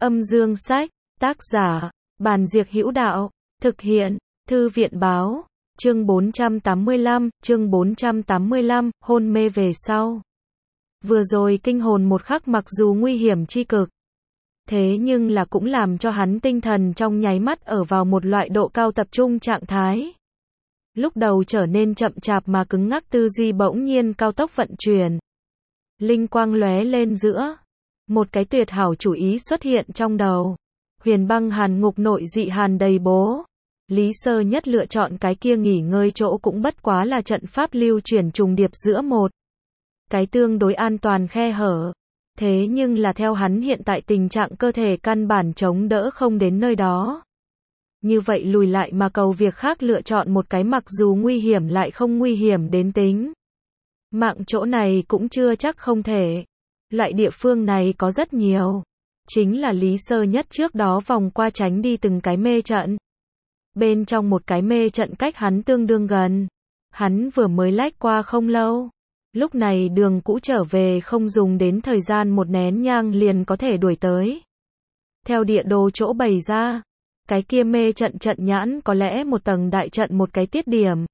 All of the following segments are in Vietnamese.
Âm dương sách, tác giả, Bàn Diệc Hữu Đạo, thực hiện, Thư viện báo, chương 485, hôn mê về sau. Vừa rồi kinh hồn một khắc mặc dù nguy hiểm chi cực, thế nhưng là cũng làm cho hắn tinh thần trong nháy mắt ở vào một loại độ cao tập trung trạng thái. Lúc đầu trở nên chậm chạp mà cứng ngắc tư duy bỗng nhiên cao tốc vận chuyển. Linh quang lóe lên giữa. Một cái tuyệt hảo chủ ý xuất hiện trong đầu. Huyền băng hàn ngục nội dị hàn đầy bố. Lý Sơ Nhất lựa chọn cái kia nghỉ ngơi chỗ cũng bất quá là trận pháp lưu chuyển trùng điệp giữa một cái tương đối an toàn khe hở. Thế nhưng là theo hắn hiện tại tình trạng cơ thể căn bản chống đỡ không đến nơi đó. Như vậy lùi lại mà cầu việc khác lựa chọn một cái mặc dù nguy hiểm lại không nguy hiểm đến tính mạng chỗ này cũng chưa chắc không thể. Loại địa phương này có rất nhiều. Chính là Lý Sơ Nhất trước đó vòng qua tránh đi từng cái mê trận. Bên trong một cái mê trận cách hắn tương đương gần. Hắn vừa mới lách qua không lâu. Lúc này đường cũ trở về không dùng đến thời gian một nén nhang liền có thể đuổi tới. Theo địa đồ chỗ bày ra, cái kia mê trận trận nhãn có lẽ một tầng đại trận một cái tiết điểm.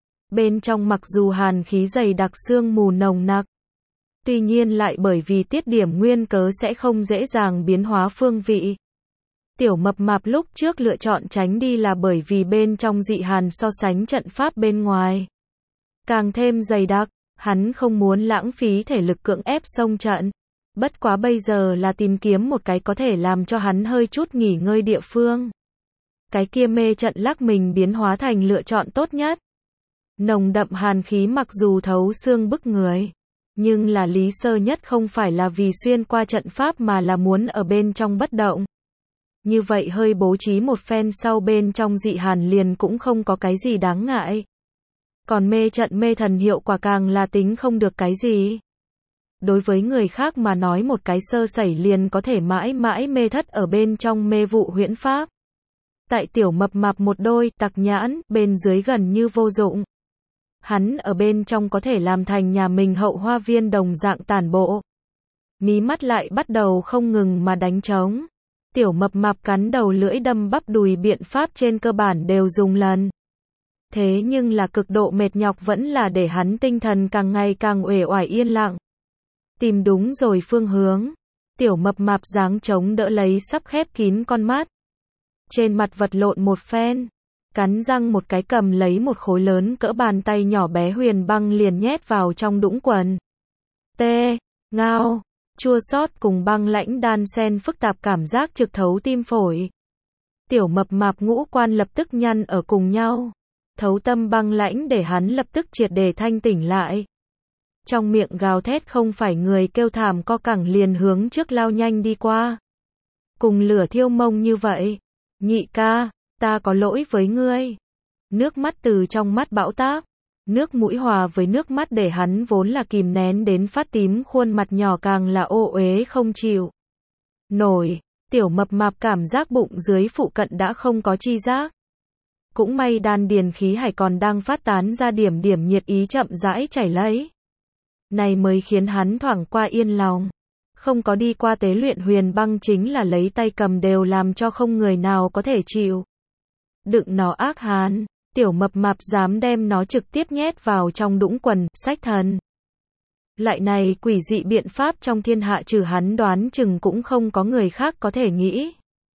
Bên trong mặc dù hàn khí dày đặc sương mù nồng nặc, tuy nhiên lại bởi vì tiết điểm nguyên cớ sẽ không dễ dàng biến hóa phương vị. Tiểu Mập Mạp lúc trước lựa chọn tránh đi là bởi vì bên trong dị hàn so sánh trận pháp bên ngoài càng thêm dày đặc, hắn không muốn lãng phí thể lực cưỡng ép xông trận. Bất quá bây giờ là tìm kiếm một cái có thể làm cho hắn hơi chút nghỉ ngơi địa phương. Cái kia mê trận lắc mình biến hóa thành lựa chọn tốt nhất. Nồng đậm hàn khí mặc dù thấu xương bức người, nhưng là Lý Sơ Nhất không phải là vì xuyên qua trận pháp mà là muốn ở bên trong bất động. Như vậy hơi bố trí một phen sau bên trong dị hàn liền cũng không có cái gì đáng ngại. Còn mê trận mê thần hiệu quả càng là tính không được cái gì. Đối với người khác mà nói một cái sơ sẩy liền có thể mãi mãi mê thất ở bên trong mê vụ huyễn pháp. Tại Tiểu Mập Mạp một đôi tặc nhãn, bên dưới gần như vô dụng. Hắn ở bên trong có thể làm thành nhà mình hậu hoa viên đồng dạng tản bộ. Mí mắt lại bắt đầu không ngừng mà đánh trống. Tiểu Mập Mạp cắn đầu lưỡi đâm bắp đùi biện pháp trên cơ bản đều dùng lần. Thế nhưng là cực độ mệt nhọc vẫn là để hắn tinh thần càng ngày càng uể oải yên lặng. Tìm đúng rồi phương hướng. Tiểu Mập Mạp giáng chống đỡ lấy sắp khép kín con mắt. Trên mặt vật lộn một phen. Cắn răng một cái cầm lấy một khối lớn cỡ bàn tay nhỏ bé huyền băng liền nhét vào trong đũng quần. Ngao, chua xót cùng băng lãnh đan xen phức tạp cảm giác trực thấu tim phổi. Tiểu Mập Mạp ngũ quan lập tức nhăn ở cùng nhau. Thấu tâm băng lãnh để hắn lập tức triệt để thanh tỉnh lại. Trong miệng gào thét không phải người kêu thảm co cẳng liền hướng trước lao nhanh đi qua. Cùng lửa thiêu mông như vậy. Nhị ca, ta có lỗi với ngươi. Nước mắt từ trong mắt bão táp. Nước mũi hòa với nước mắt để hắn vốn là kìm nén đến phát tím khuôn mặt nhỏ càng là ô uế không chịu nổi. Tiểu Mập Mạp cảm giác bụng dưới phụ cận đã không có chi giác. Cũng may đan điền khí hải còn đang phát tán ra điểm điểm nhiệt ý chậm rãi chảy lấy. Này mới khiến hắn thoảng qua yên lòng. Không có đi qua tế luyện huyền băng chính là lấy tay cầm đều làm cho không người nào có thể chịu đựng nó ác hán. Tiểu Mập Mạp dám đem nó trực tiếp nhét vào trong đũng quần, sách thần. Lại này quỷ dị biện pháp trong thiên hạ trừ hắn đoán chừng cũng không có người khác có thể nghĩ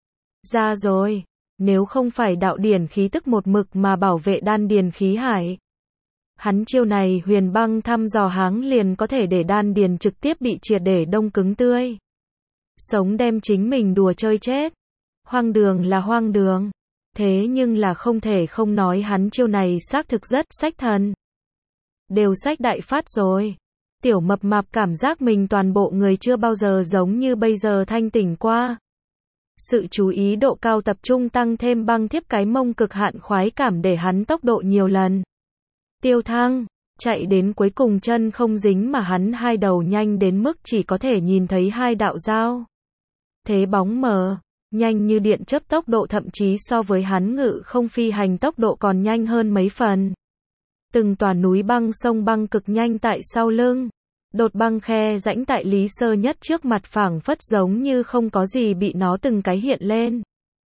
ra rồi. Nếu không phải đạo điển khí tức một mực mà bảo vệ đan điền khí hải. Hắn chiêu này huyền băng thăm dò háng liền có thể để đan điền trực tiếp bị triệt để đông cứng tươi. Sống đem chính mình đùa chơi chết. Hoang đường là hoang đường. Thế nhưng là không thể không nói hắn chiêu này xác thực rất sách thần. Đều sách đại phát rồi. Tiểu Mập Mạp cảm giác mình toàn bộ người chưa bao giờ giống như bây giờ thanh tỉnh qua. Sự chú ý độ cao tập trung tăng thêm băng thiếp cái mông cực hạn khoái cảm để hắn tốc độ nhiều lần tiêu thăng, chạy đến cuối cùng chân không dính mà hắn hai đầu nhanh đến mức chỉ có thể nhìn thấy hai đạo dao. Thế bóng mờ, nhanh như điện chớp tốc độ thậm chí so với hắn ngự không phi hành tốc độ còn nhanh hơn mấy phần. Từng tòa núi băng sông băng cực nhanh tại sau lưng. Đột băng khe rãnh tại Lý Sơ Nhất trước mặt phảng phất giống như không có gì bị nó từng cái hiện lên.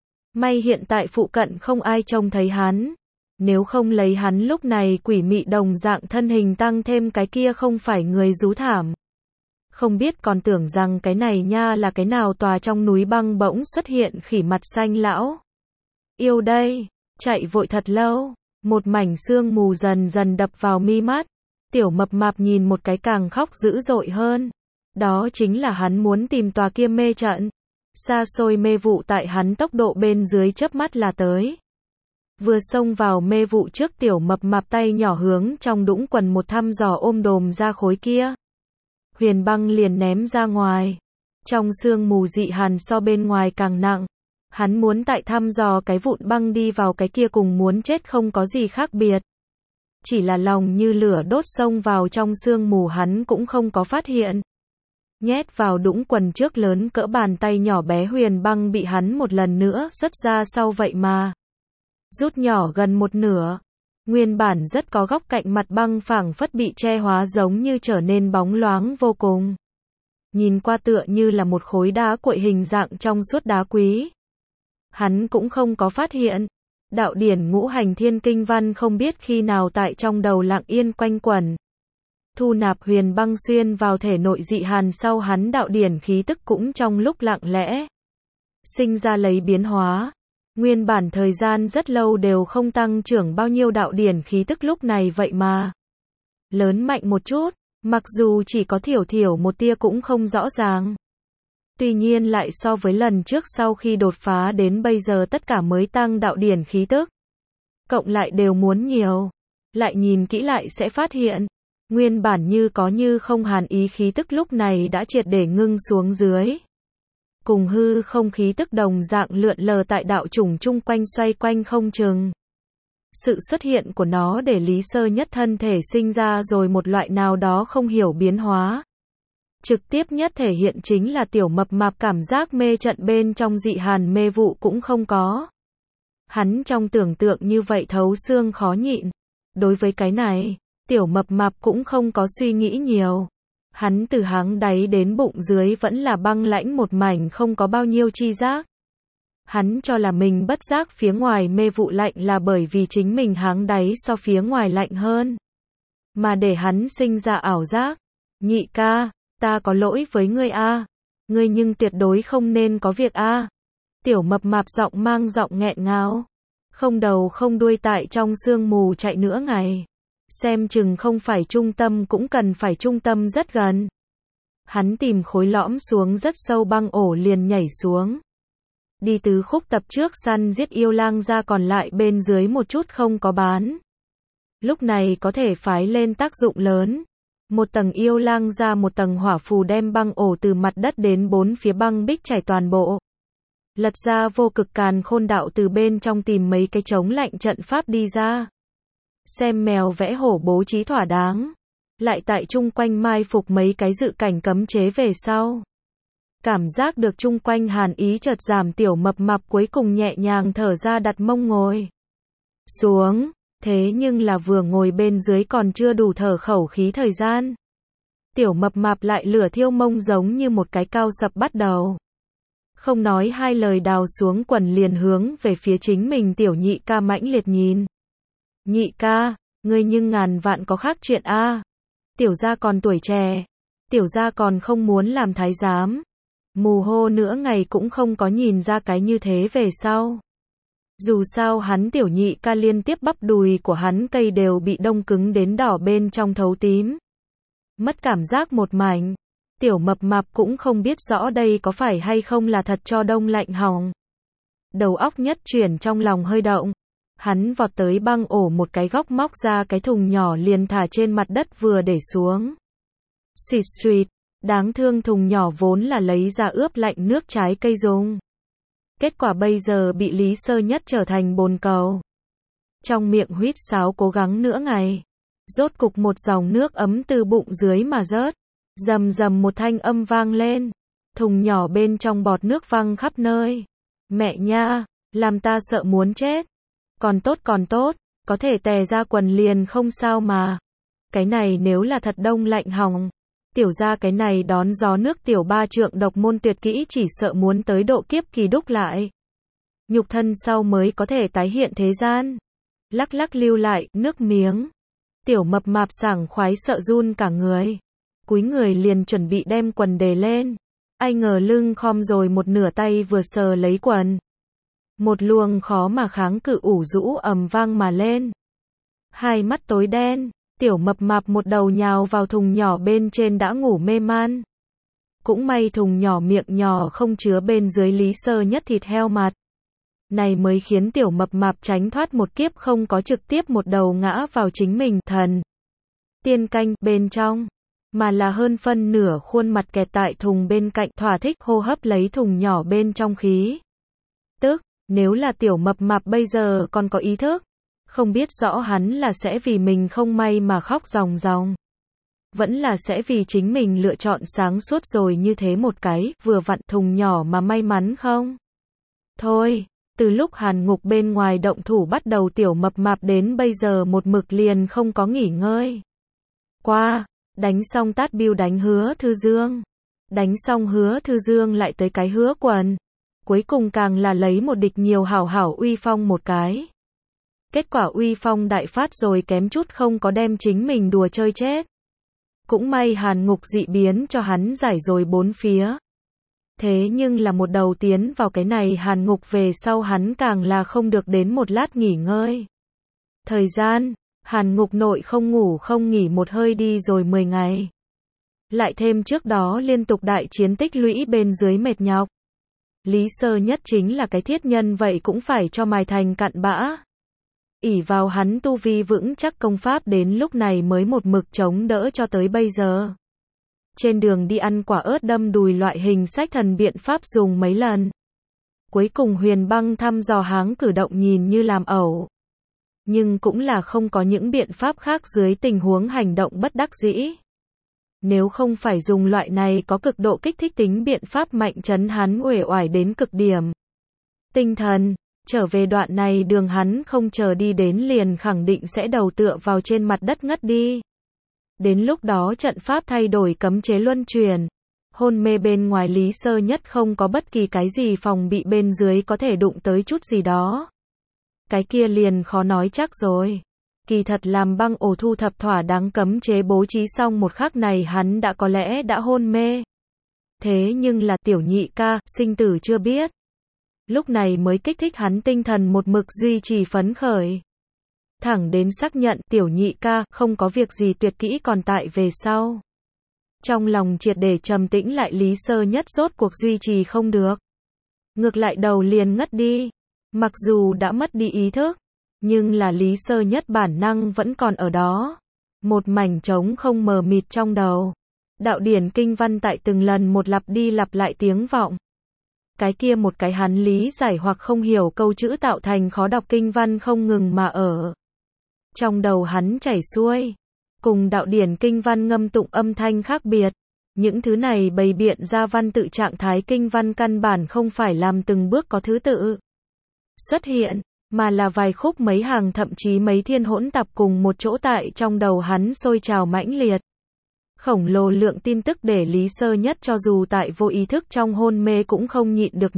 May hiện tại phụ cận không ai trông thấy hắn. Nếu không lấy hắn lúc này quỷ mị đồng dạng thân hình tăng thêm cái kia không phải người rú thảm. Không biết còn tưởng rằng cái này nha là cái nào tòa trong núi băng bỗng xuất hiện khỉ mặt xanh lão. Yêu đây, chạy vội thật lâu, một mảnh sương mù dần dần đập vào mi mắt. Tiểu mập mạp nhìn một cái càng khóc dữ dội hơn. Đó chính là hắn muốn tìm tòa kia mê trận. Xa xôi mê vụ tại hắn tốc độ bên dưới chớp mắt là tới. Vừa xông vào mê vụ trước tiểu mập mạp tay nhỏ hướng trong đũng quần một thăm dò ôm đồm ra khối kia. Huyền băng liền ném ra ngoài. Trong sương mù dị hàn so bên ngoài càng nặng. Hắn muốn tại thăm dò cái vụn băng đi vào cái kia cùng muốn chết không có gì khác biệt. Chỉ là lòng như lửa đốt xông vào trong sương mù hắn cũng không có phát hiện. Nhét vào đũng quần trước lớn cỡ bàn tay nhỏ bé huyền băng bị hắn một lần nữa xuất ra sau vậy mà. Rút nhỏ gần một nửa. Nguyên bản rất có góc cạnh mặt băng phảng phất bị che hóa giống như trở nên bóng loáng vô cùng. Nhìn qua tựa như là một khối đá cuội hình dạng trong suốt đá quý. Hắn cũng không có phát hiện. Đạo điển ngũ hành thiên kinh văn không biết khi nào tại trong đầu lặng yên quanh quẩn. Thu nạp huyền băng xuyên vào thể nội dị hàn sau hắn đạo điển khí tức cũng trong lúc lặng lẽ. Sinh ra lấy biến hóa. Nguyên bản thời gian rất lâu đều không tăng trưởng bao nhiêu đạo điển khí tức lúc này vậy mà. Lớn mạnh một chút, mặc dù chỉ có thiểu thiểu một tia cũng không rõ ràng. Tuy nhiên lại so với lần trước sau khi đột phá đến bây giờ tất cả mới tăng đạo điển khí tức. Cộng lại đều muốn nhiều. Lại nhìn kỹ lại sẽ phát hiện. Nguyên bản như có như không hàn ý khí tức lúc này đã triệt để ngưng xuống dưới. Cùng hư không khí tức đồng dạng lượn lờ tại đạo chủng chung quanh xoay quanh không chừng. Sự xuất hiện của nó để Lý Sơ Nhất thân thể sinh ra rồi một loại nào đó không hiểu biến hóa. Trực tiếp nhất thể hiện chính là tiểu mập mạp cảm giác mê trận bên trong dị hàn mê vụ cũng không có. Hắn trong tưởng tượng như vậy thấu xương khó nhịn. Đối với cái này, tiểu mập mạp cũng không có suy nghĩ nhiều. Hắn từ háng đáy đến bụng dưới vẫn là băng lãnh một mảnh không có bao nhiêu chi giác. Hắn cho là mình bất giác phía ngoài mê vụ lạnh là bởi vì chính mình háng đáy so phía ngoài lạnh hơn. Mà để hắn sinh ra ảo giác. Nhị ca, ta có lỗi với ngươi a. Ngươi nhưng tuyệt đối không nên có việc a. Tiểu mập mạp giọng mang giọng nghẹn ngào. Không đầu không đuôi tại trong sương mù chạy nửa ngày. Xem chừng không phải trung tâm cũng cần phải trung tâm rất gần. Hắn tìm khối lõm xuống rất sâu băng ổ liền nhảy xuống. Đi từ khúc tập trước săn giết yêu lang ra còn lại bên dưới một chút không có bán. Lúc này có thể phái lên tác dụng lớn. Một tầng yêu lang ra một tầng hỏa phù đem băng ổ từ mặt đất đến bốn phía băng bích chảy toàn bộ. Lật ra vô cực càn khôn đạo từ bên trong tìm mấy cái chống lạnh trận pháp đi ra. Xem mèo vẽ hổ bố trí thỏa đáng. Lại tại chung quanh mai phục mấy cái dự cảnh cấm chế về sau. Cảm giác được chung quanh hàn ý chợt giảm tiểu mập mạp cuối cùng nhẹ nhàng thở ra đặt mông ngồi xuống. Thế nhưng là vừa ngồi bên dưới còn chưa đủ thở khẩu khí thời gian. Tiểu mập mạp lại lửa thiêu mông giống như một cái cao sập bắt đầu. Không nói hai lời đào xuống quần liền hướng về phía chính mình tiểu nhị ca mãnh liệt nhìn. Nhị ca, ngươi nhưng ngàn vạn có khác chuyện a. Tiểu gia còn tuổi trẻ. Tiểu gia còn không muốn làm thái giám. Mù hô nữa ngày cũng không có nhìn ra cái như thế về sau. Dù sao hắn tiểu nhị ca liên tiếp bắp đùi của hắn cây đều bị đông cứng đến đỏ bên trong thấu tím. Mất cảm giác một mảnh. Tiểu mập mạp cũng không biết rõ đây có phải hay không là thật cho đông lạnh hỏng. Đầu óc nhất chuyển trong lòng hơi động. Hắn vọt tới băng ổ một cái góc móc ra cái thùng nhỏ liền thả trên mặt đất vừa để xuống. Xịt xịt, đáng thương thùng nhỏ vốn là lấy ra ướp lạnh nước trái cây dùng. Kết quả bây giờ bị Lý Sơ Nhất trở thành bồn cầu. Trong miệng huýt sáo cố gắng nửa ngày. Rốt cục một dòng nước ấm từ bụng dưới mà rớt. Rầm rầm một thanh âm vang lên. Thùng nhỏ bên trong bọt nước văng khắp nơi. Mẹ nha, làm ta sợ muốn chết. Còn tốt, có thể tè ra quần liền không sao mà. Cái này nếu là thật đông lạnh hỏng. Tiểu ra cái này đón gió nước tiểu ba trượng độc môn tuyệt kỹ chỉ sợ muốn tới độ kiếp kỳ đúc lại. Nhục thân sau mới có thể tái hiện thế gian. Lắc lắc lưu lại, nước miếng. Tiểu mập mạp sảng khoái sợ run cả người. Cúi người liền chuẩn bị đem quần đề lên. Ai ngờ lưng khom rồi một nửa tay vừa sờ lấy quần. Một luồng khó mà kháng cự ủ rũ ầm vang mà lên. Hai mắt tối đen, tiểu mập mạp một đầu nhào vào thùng nhỏ bên trên đã ngủ mê man. Cũng may thùng nhỏ miệng nhỏ không chứa bên dưới Lý Sơ Nhất thịt heo mặt. Này mới khiến tiểu mập mạp tránh thoát một kiếp không có trực tiếp một đầu ngã vào chính mình thần tiên canh bên trong, mà là hơn phân nửa khuôn mặt kẹt tại thùng bên cạnh thỏa thích hô hấp lấy thùng nhỏ bên trong khí. Tức, nếu là tiểu mập mạp bây giờ còn có ý thức, không biết rõ hắn là sẽ vì mình không may mà khóc ròng ròng. Vẫn là sẽ vì chính mình lựa chọn sáng suốt rồi như thế một cái, vừa vặn thùng nhỏ mà may mắn không? Thôi, từ lúc Hàn Ngục bên ngoài động thủ bắt đầu tiểu mập mạp đến bây giờ một mực liền không có nghỉ ngơi. Qua, đánh xong tát biêu đánh Hứa Thư Dương. Đánh xong Hứa Thư Dương lại tới cái Hứa Quần. Cuối cùng càng là lấy một địch nhiều hảo hảo uy phong một cái. Kết quả uy phong đại phát rồi kém chút không có đem chính mình đùa chơi chết. Cũng may Hàn Ngục dị biến cho hắn giải rồi bốn phía. Thế nhưng là một đầu tiến vào cái này Hàn Ngục về sau hắn càng là không được đến một lát nghỉ ngơi. Thời gian, Hàn Ngục nội không ngủ không nghỉ một hơi đi rồi 10 ngày. Lại thêm trước đó liên tục đại chiến tích lũy bên dưới mệt nhọc. Lý Sơ Nhất chính là cái thiết nhân vậy cũng phải cho mài thành cặn bã. Ỷ vào hắn tu vi vững chắc công pháp đến lúc này mới một mực chống đỡ cho tới bây giờ. Trên đường đi ăn quả ớt đâm đùi loại hình sách thần biện pháp dùng mấy lần. Cuối cùng Huyền Băng thăm dò háng cử động nhìn như làm ẩu. Nhưng cũng là không có những biện pháp khác dưới tình huống hành động bất đắc dĩ. Nếu không phải dùng loại này có cực độ kích thích tính biện pháp mạnh chấn hắn uể oải đến cực điểm. Tinh thần, trở về đoạn này đường hắn không chờ đi đến liền khẳng định sẽ đầu tựa vào trên mặt đất ngất đi. Đến lúc đó trận pháp thay đổi cấm chế luân chuyển. Hôn mê bên ngoài Lý Sơ Nhất không có bất kỳ cái gì phòng bị bên dưới có thể đụng tới chút gì đó. Cái kia liền khó nói chắc rồi. Kỳ thật làm băng ổ thu thập thỏa đáng cấm chế bố trí xong một khắc này hắn đã có lẽ đã hôn mê. Thế nhưng là tiểu nhị ca, sinh tử chưa biết. Lúc này mới kích thích hắn tinh thần một mực duy trì phấn khởi. Thẳng đến xác nhận tiểu nhị ca không có việc gì tuyệt kỹ còn tại về sau. Trong lòng triệt để trầm tĩnh lại Lý Sơ Nhất rốt cuộc duy trì không được. Ngược lại đầu liền ngất đi. Mặc dù đã mất đi ý thức, nhưng là Lý Sơ Nhất bản năng vẫn còn ở đó. Một mảnh trống không mờ mịt trong đầu. Đạo điển kinh văn tại từng lần một lặp đi lặp lại tiếng vọng. Cái kia một cái hắn lý giải hoặc không hiểu câu chữ tạo thành khó đọc kinh văn không ngừng mà ở trong đầu hắn chảy xuôi. Cùng đạo điển kinh văn ngâm tụng âm thanh khác biệt. Những thứ này bày biện ra văn tự trạng thái kinh văn căn bản không phải làm từng bước có thứ tự xuất hiện, mà là vài khúc mấy hàng thậm chí mấy thiên hỗn tạp cùng một chỗ tại trong đầu hắn sôi trào mãnh liệt. Khổng lồ lượng tin tức để Lý Sơ Nhất cho dù tại vô ý thức trong hôn mê cũng không nhịn được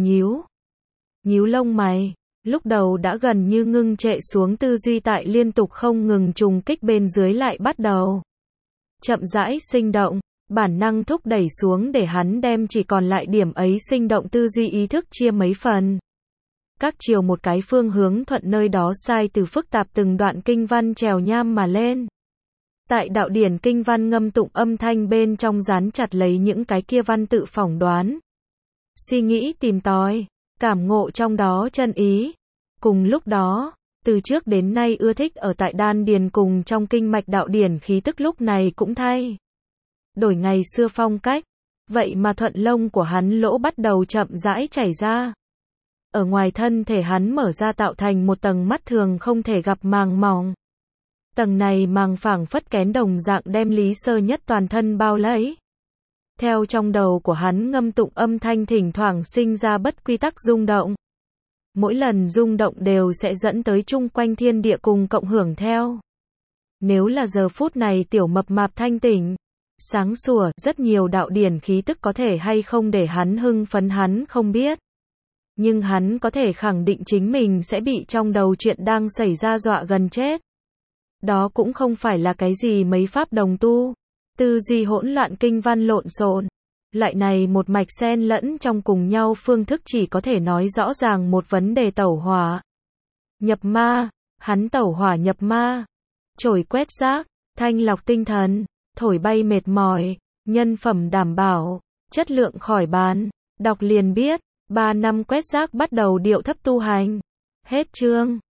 nhíu lông mày. Lúc đầu đã gần như ngưng trệ xuống tư duy tại liên tục không ngừng trùng kích bên dưới lại bắt đầu chậm rãi sinh động, bản năng thúc đẩy xuống để hắn đem chỉ còn lại điểm ấy sinh động tư duy ý thức chia mấy phần. Các chiều một cái phương hướng thuận nơi đó sai từ phức tạp từng đoạn kinh văn trèo nham mà lên. Tại đạo điển kinh văn ngâm tụng âm thanh bên trong dán chặt lấy những cái kia văn tự phỏng đoán. Suy nghĩ tìm tòi, cảm ngộ trong đó chân ý. Cùng lúc đó, từ trước đến nay ưa thích ở tại đan điền cùng trong kinh mạch đạo điển khí tức lúc này cũng thay đổi ngày xưa phong cách. Vậy mà thuận lông của hắn lỗ bắt đầu chậm rãi chảy ra. Ở ngoài thân thể hắn mở ra tạo thành một tầng mắt thường không thể gặp màng mỏng. Tầng này màng phảng phất kén đồng dạng đem Lý Sơ Nhất toàn thân bao lấy. Theo trong đầu của hắn ngâm tụng âm thanh thỉnh thoảng sinh ra bất quy tắc rung động. Mỗi lần rung động đều sẽ dẫn tới chung quanh thiên địa cùng cộng hưởng theo. Nếu là giờ phút này tiểu mập mạp thanh tỉnh, sáng sủa, rất nhiều đạo điển khí tức có thể hay không để hắn hưng phấn hắn không biết. Nhưng hắn có thể khẳng định chính mình sẽ bị trong đầu chuyện đang xảy ra dọa gần chết. Đó cũng không phải là cái gì mấy pháp đồng tu. Tư duy hỗn loạn kinh văn lộn xộn. Loại này một mạch xen lẫn trong cùng nhau phương thức chỉ có thể nói rõ ràng một vấn đề tẩu hỏa. Nhập ma, hắn tẩu hỏa nhập ma. Chổi quét rác, thanh lọc tinh thần, thổi bay mệt mỏi, nhân phẩm đảm bảo, chất lượng khỏi bàn. Đọc liền biết, 3 năm quét rác bắt đầu điệu thấp tu hành. Hết chương.